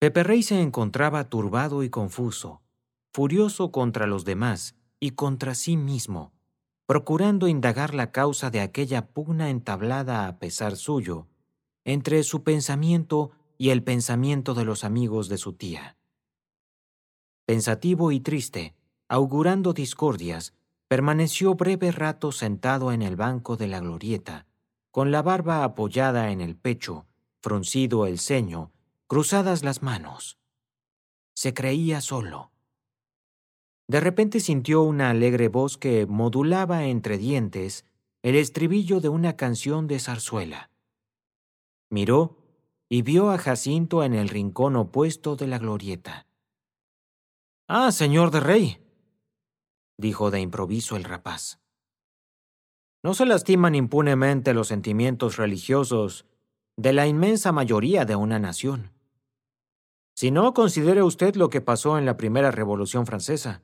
Pepe Rey se encontraba turbado y confuso, furioso contra los demás y contra sí mismo, procurando indagar la causa de aquella pugna entablada a pesar suyo, entre su pensamiento y el pensamiento de los amigos de su tía. Pensativo y triste, augurando discordias, permaneció breve rato sentado en el banco de la glorieta, con la barba apoyada en el pecho, fruncido el ceño, cruzadas las manos. Se creía solo. De repente sintió una alegre voz que modulaba entre dientes el estribillo de una canción de zarzuela. Miró y vio a Jacinto en el rincón opuesto de la glorieta. «Ah, señor de Rey», dijo de improviso el rapaz. «No se lastiman impunemente los sentimientos religiosos de la inmensa mayoría de una nación. Si no, considere usted lo que pasó en la primera Revolución Francesa».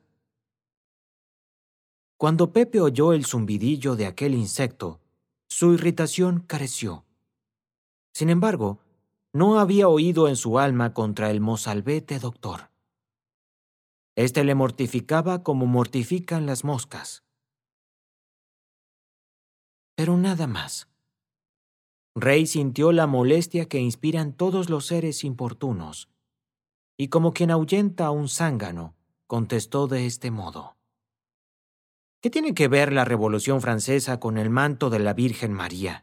Cuando Pepe oyó el zumbidillo de aquel insecto, su irritación careció. Sin embargo, no había oído en su alma contra el mozalbete doctor. Este le mortificaba como mortifican las moscas. Pero nada más. Rey sintió la molestia que inspiran todos los seres importunos, y como quien ahuyenta a un zángano, contestó de este modo: «¿Qué tiene que ver la Revolución Francesa con el manto de la Virgen María?».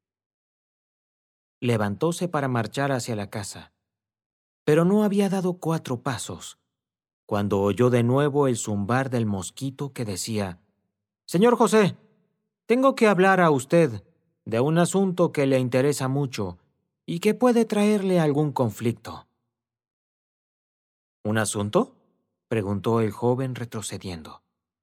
Levantóse para marchar hacia la casa, pero no había dado 4 pasos, cuando oyó de nuevo el zumbar del mosquito que decía: «Señor José, tengo que hablar a usted de un asunto que le interesa mucho y que puede traerle algún conflicto». «¿Un asunto?», preguntó el joven retrocediendo.